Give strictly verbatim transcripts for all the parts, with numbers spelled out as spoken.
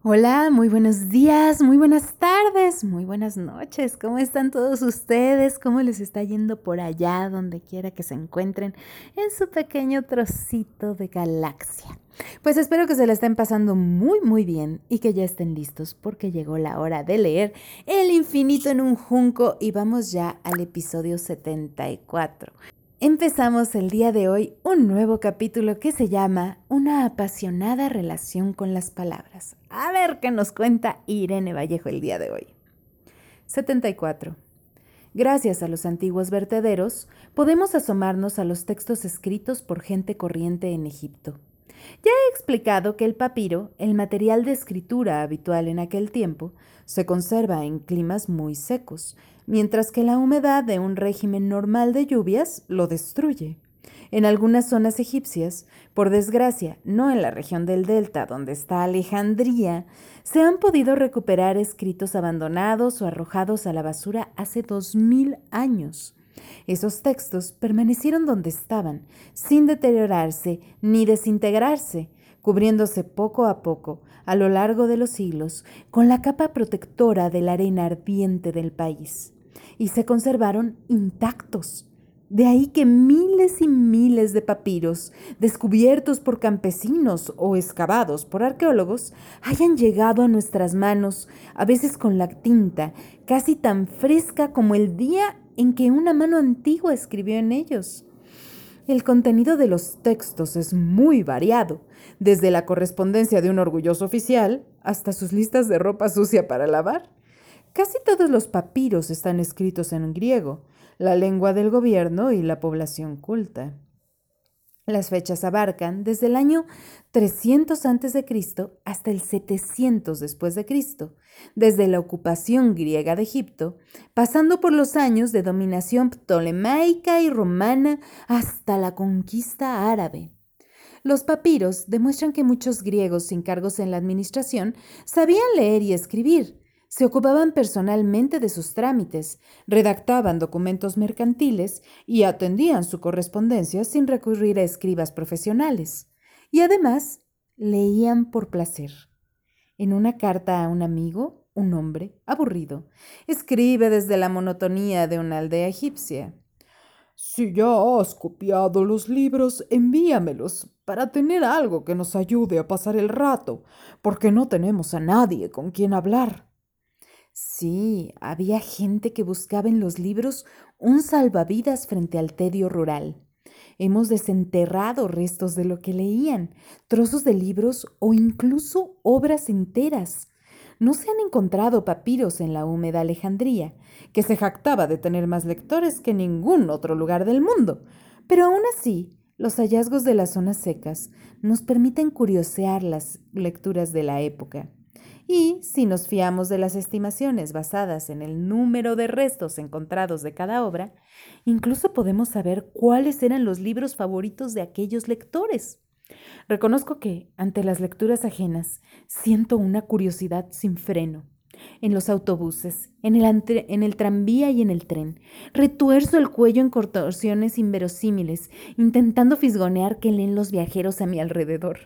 Hola, muy buenos días, muy buenas tardes, muy buenas noches. ¿Cómo están todos ustedes? ¿Cómo les está yendo por allá, donde quiera que se encuentren, en su pequeño trocito de galaxia? Pues espero que se la estén pasando muy, muy bien y que ya estén listos porque llegó la hora de leer El infinito en un junco y vamos ya al episodio setenta y cuatro. Empezamos el día de hoy un nuevo capítulo que se llama Una apasionada relación con las palabras. A ver qué nos cuenta Irene Vallejo el día de hoy. setenta y cuatro. Gracias a los antiguos vertederos, podemos asomarnos a los textos escritos por gente corriente en Egipto. Ya he explicado que el papiro, el material de escritura habitual en aquel tiempo, se conserva en climas muy secos, mientras que la humedad de un régimen normal de lluvias lo destruye. En algunas zonas egipcias, por desgracia, no en la región del Delta donde está Alejandría, se han podido recuperar escritos abandonados o arrojados a la basura hace dos mil años. Esos textos permanecieron donde estaban, sin deteriorarse ni desintegrarse, cubriéndose poco a poco, a lo largo de los siglos, con la capa protectora de la arena ardiente del país. Y se conservaron intactos. De ahí que miles y miles de papiros, descubiertos por campesinos o excavados por arqueólogos, hayan llegado a nuestras manos, a veces con la tinta casi tan fresca como el día en que una mano antigua escribió en ellos. El contenido de los textos es muy variado, desde la correspondencia de un orgulloso oficial hasta sus listas de ropa sucia para lavar. Casi todos los papiros están escritos en griego, la lengua del gobierno y la población culta. Las fechas abarcan desde el año trescientos antes de Cristo hasta el setecientos después de Cristo, desde la ocupación griega de Egipto, pasando por los años de dominación ptolemaica y romana hasta la conquista árabe. Los papiros demuestran que muchos griegos sin cargos en la administración sabían leer y escribir, se ocupaban personalmente de sus trámites, redactaban documentos mercantiles y atendían su correspondencia sin recurrir a escribas profesionales. Y además, leían por placer. En una carta a un amigo, un hombre, aburrido, escribe desde la monotonía de una aldea egipcia. Si ya has copiado los libros, envíamelos para tener algo que nos ayude a pasar el rato, porque no tenemos a nadie con quien hablar. Sí, había gente que buscaba en los libros un salvavidas frente al tedio rural. Hemos desenterrado restos de lo que leían, trozos de libros o incluso obras enteras. No se han encontrado papiros en la húmeda Alejandría, que se jactaba de tener más lectores que ningún otro lugar del mundo, pero aún así, los hallazgos de las zonas secas nos permiten curiosear las lecturas de la época. Y si nos fiamos de las estimaciones basadas en el número de restos encontrados de cada obra, incluso podemos saber cuáles eran los libros favoritos de aquellos lectores. Reconozco que, ante las lecturas ajenas, siento una curiosidad sin freno. En los autobuses, en el, entre- en el tranvía y en el tren, retuerzo el cuello en contorsiones inverosímiles, intentando fisgonear qué leen los viajeros a mi alrededor.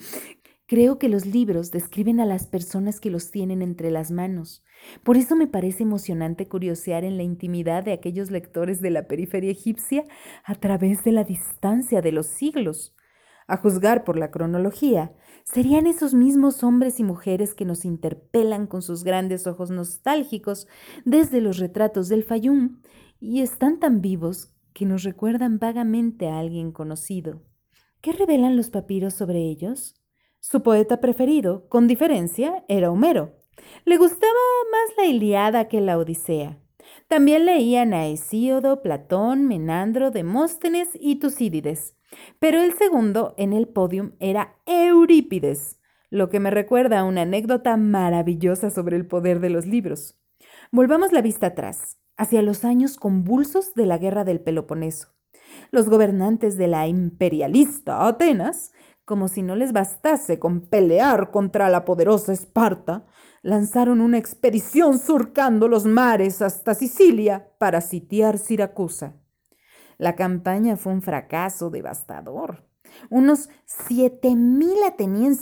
Creo que los libros describen a las personas que los tienen entre las manos. Por eso me parece emocionante curiosear en la intimidad de aquellos lectores de la periferia egipcia a través de la distancia de los siglos. A juzgar por la cronología, serían esos mismos hombres y mujeres que nos interpelan con sus grandes ojos nostálgicos desde los retratos del Fayum y están tan vivos que nos recuerdan vagamente a alguien conocido. ¿Qué revelan los papiros sobre ellos? Su poeta preferido, con diferencia, era Homero. Le gustaba más la Ilíada que la Odisea. También leían a Hesíodo, Platón, Menandro, Demóstenes y Tucídides. Pero el segundo en el podium era Eurípides, lo que me recuerda a una anécdota maravillosa sobre el poder de los libros. Volvamos la vista atrás, hacia los años convulsos de la guerra del Peloponeso. Los gobernantes de la imperialista Atenas, como si no les bastase con pelear contra la poderosa Esparta, lanzaron una expedición surcando los mares hasta Sicilia para sitiar Siracusa. La campaña fue un fracaso devastador. Unos siete mil atenienses,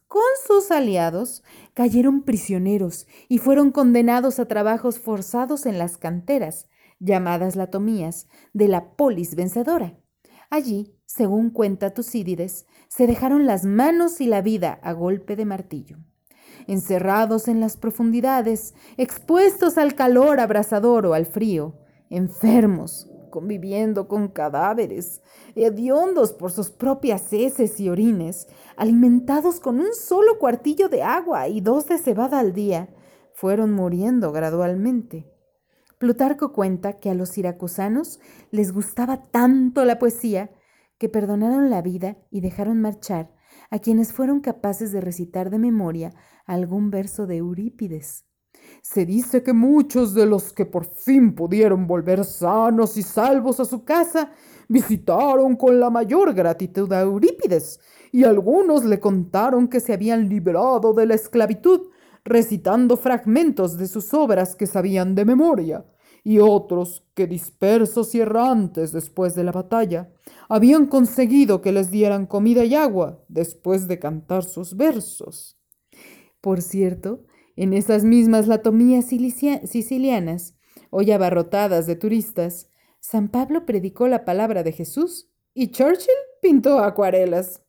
con sus aliados, cayeron prisioneros y fueron condenados a trabajos forzados en las canteras, llamadas latomías, de la polis vencedora. Allí, según cuenta Tucídides, se dejaron las manos y la vida a golpe de martillo. Encerrados en las profundidades, expuestos al calor abrasador o al frío, enfermos, conviviendo con cadáveres, hediondos por sus propias heces y orines, alimentados con un solo cuartillo de agua y dos de cebada al día, fueron muriendo gradualmente. Plutarco cuenta que a los siracusanos les gustaba tanto la poesía que perdonaron la vida y dejaron marchar a quienes fueron capaces de recitar de memoria algún verso de Eurípides. Se dice que muchos de los que por fin pudieron volver sanos y salvos a su casa visitaron con la mayor gratitud a Eurípides, y algunos le contaron que se habían librado de la esclavitud recitando fragmentos de sus obras que sabían de memoria, y otros que, dispersos y errantes después de la batalla, habían conseguido que les dieran comida y agua después de cantar sus versos. Por cierto, en esas mismas latomías sicilianas, hoy abarrotadas de turistas, San Pablo predicó la palabra de Jesús y Churchill pintó acuarelas.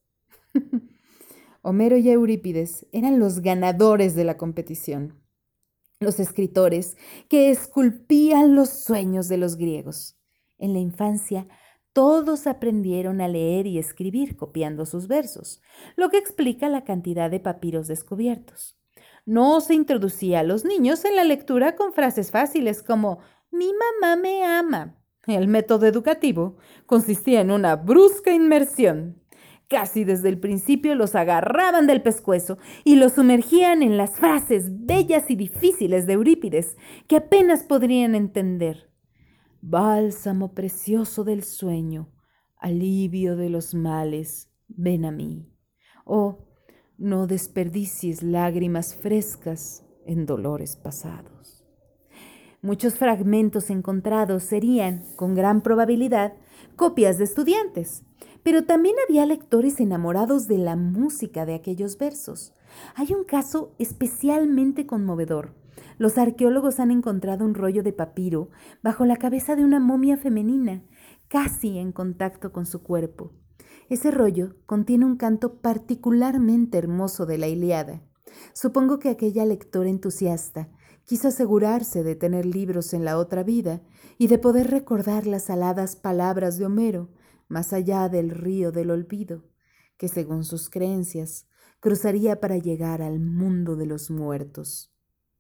Homero y Eurípides eran los ganadores de la competición, los escritores que esculpían los sueños de los griegos. En la infancia, todos aprendieron a leer y escribir copiando sus versos, lo que explica la cantidad de papiros descubiertos. No se introducía a los niños en la lectura con frases fáciles como «mi mamá me ama». El método educativo consistía en una brusca inmersión. Casi desde el principio los agarraban del pescuezo y los sumergían en las frases bellas y difíciles de Eurípides, que apenas podrían entender. Bálsamo precioso del sueño, alivio de los males, ven a mí. O no desperdicies lágrimas frescas en dolores pasados. Muchos fragmentos encontrados serían, con gran probabilidad, copias de estudiantes, pero también había lectores enamorados de la música de aquellos versos. Hay un caso especialmente conmovedor. Los arqueólogos han encontrado un rollo de papiro bajo la cabeza de una momia femenina, casi en contacto con su cuerpo. Ese rollo contiene un canto particularmente hermoso de la Ilíada. Supongo que aquella lectora entusiasta quiso asegurarse de tener libros en la otra vida y de poder recordar las aladas palabras de Homero más allá del río del olvido, que según sus creencias cruzaría para llegar al mundo de los muertos.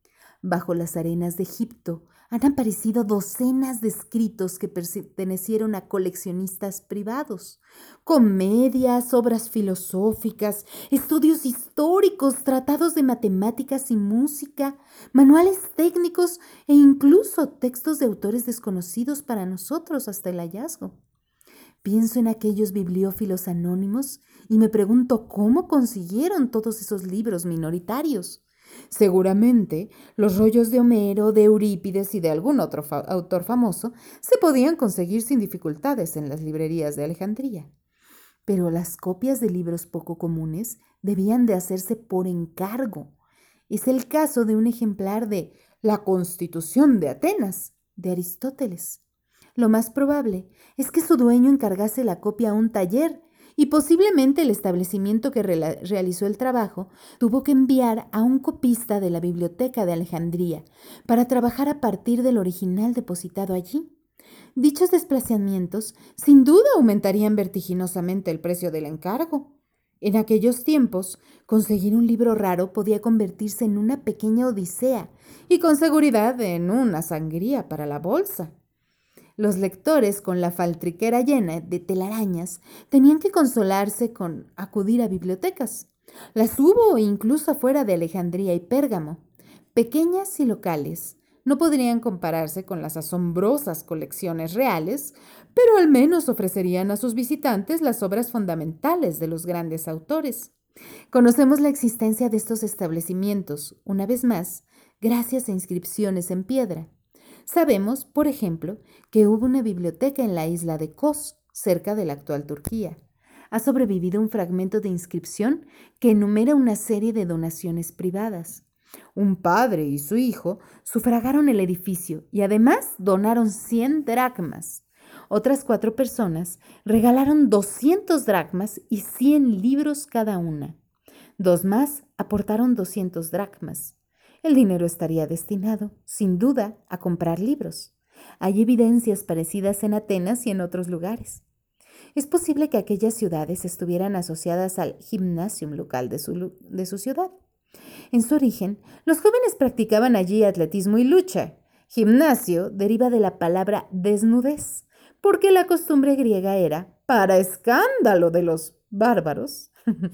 Bajo las arenas de Egipto han aparecido docenas de escritos que pertenecieron a coleccionistas privados, comedias, obras filosóficas, estudios históricos, tratados de matemáticas y música, manuales técnicos e incluso textos de autores desconocidos para nosotros hasta el hallazgo. Pienso en aquellos bibliófilos anónimos y me pregunto cómo consiguieron todos esos libros minoritarios. Seguramente los rollos de Homero, de Eurípides y de algún otro fa- autor famoso se podían conseguir sin dificultades en las librerías de Alejandría. Pero las copias de libros poco comunes debían de hacerse por encargo. Es el caso de un ejemplar de La Constitución de Atenas, de Aristóteles. Lo más probable es que su dueño encargase la copia a un taller y posiblemente el establecimiento que re- realizó el trabajo tuvo que enviar a un copista de la Biblioteca de Alejandría para trabajar a partir del original depositado allí. Dichos desplazamientos sin duda aumentarían vertiginosamente el precio del encargo. En aquellos tiempos, conseguir un libro raro podía convertirse en una pequeña odisea y con seguridad en una sangría para la bolsa. Los lectores, con la faltriquera llena de telarañas, tenían que consolarse con acudir a bibliotecas. Las hubo incluso afuera de Alejandría y Pérgamo. Pequeñas y locales, no podrían compararse con las asombrosas colecciones reales, pero al menos ofrecerían a sus visitantes las obras fundamentales de los grandes autores. Conocemos la existencia de estos establecimientos, una vez más, gracias a inscripciones en piedra. Sabemos, por ejemplo, que hubo una biblioteca en la isla de Kos, cerca de la actual Turquía. ha sobrevivido un fragmento de inscripción que enumera una serie de donaciones privadas. Un padre y su hijo sufragaron el edificio y además donaron cien dracmas. Otras cuatro personas regalaron doscientos dracmas y cien libros cada una. Dos más aportaron doscientos dracmas. El dinero estaría destinado, sin duda, a comprar libros. Hay evidencias parecidas en Atenas y en otros lugares. Es posible que aquellas ciudades estuvieran asociadas al gimnasium local de su, de su ciudad. En su origen, los jóvenes practicaban allí atletismo y lucha. Gimnasio deriva de la palabra desnudez, porque la costumbre griega era, para escándalo de los bárbaros,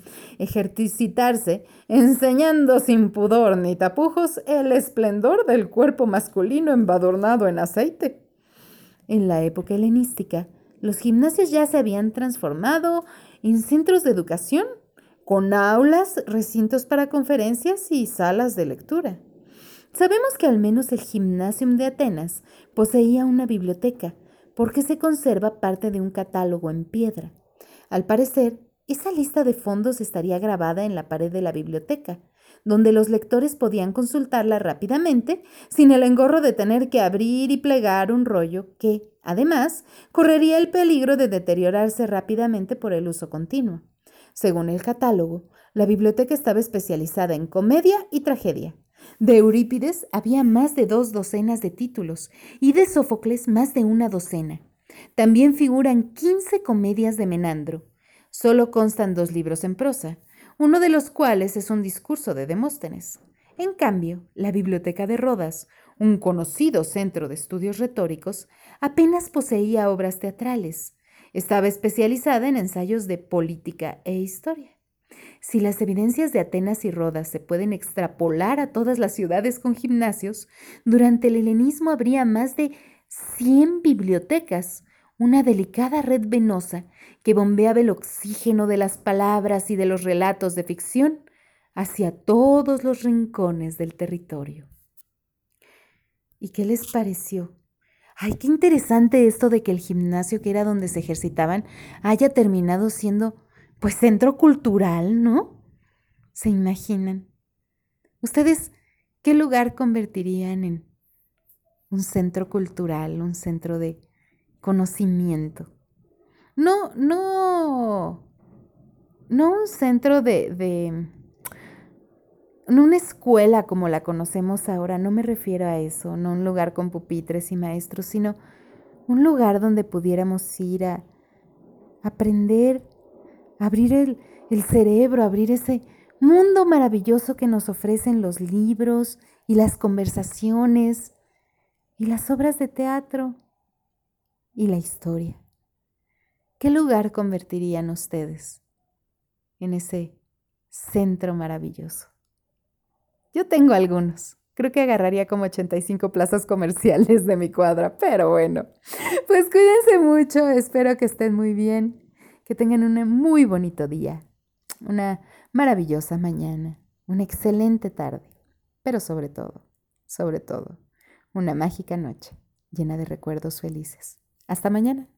ejercitarse enseñando sin pudor ni tapujos el esplendor del cuerpo masculino embadurnado en aceite. En la época helenística, los gimnasios ya se habían transformado en centros de educación, con aulas, recintos para conferencias y salas de lectura. Sabemos que al menos el Gymnasium de Atenas poseía una biblioteca, porque se conserva parte de un catálogo en piedra. Al parecer, esa lista de fondos estaría grabada en la pared de la biblioteca, donde los lectores podían consultarla rápidamente sin el engorro de tener que abrir y plegar un rollo que, además, correría el peligro de deteriorarse rápidamente por el uso continuo. Según el catálogo, la biblioteca estaba especializada en comedia y tragedia. De Eurípides había más de dos docenas de títulos y de Sófocles más de una docena. También figuran quince comedias de Menandro. Solo constan dos libros en prosa, uno de los cuales es un discurso de Demóstenes. En cambio, la Biblioteca de Rodas, un conocido centro de estudios retóricos, apenas poseía obras teatrales. Estaba especializada en ensayos de política e historia. Si las evidencias de Atenas y Rodas se pueden extrapolar a todas las ciudades con gimnasios, durante el helenismo habría más de cien bibliotecas, una delicada red venosa que bombeaba el oxígeno de las palabras y de los relatos de ficción hacia todos los rincones del territorio. ¿Y qué les pareció? Ay, qué interesante esto de que el gimnasio, que era donde se ejercitaban, haya terminado siendo, pues, centro cultural, ¿no? ¿Se imaginan? ¿Ustedes qué lugar convertirían en un centro cultural, un centro de conocimiento? No, no, no un centro de, de, no una escuela como la conocemos ahora, no me refiero a eso, no un lugar con pupitres y maestros, sino un lugar donde pudiéramos ir a aprender, abrir el, el cerebro, abrir ese mundo maravilloso que nos ofrecen los libros y las conversaciones y las obras de teatro y la historia. ¿Qué lugar convertirían ustedes en ese centro maravilloso? Yo tengo algunos. Creo que agarraría como ochenta y cinco plazas comerciales de mi cuadra, pero bueno, pues cuídense mucho, espero que estén muy bien, que tengan un muy bonito día, una maravillosa mañana, una excelente tarde, pero sobre todo, sobre todo, una mágica noche llena de recuerdos felices. Hasta mañana.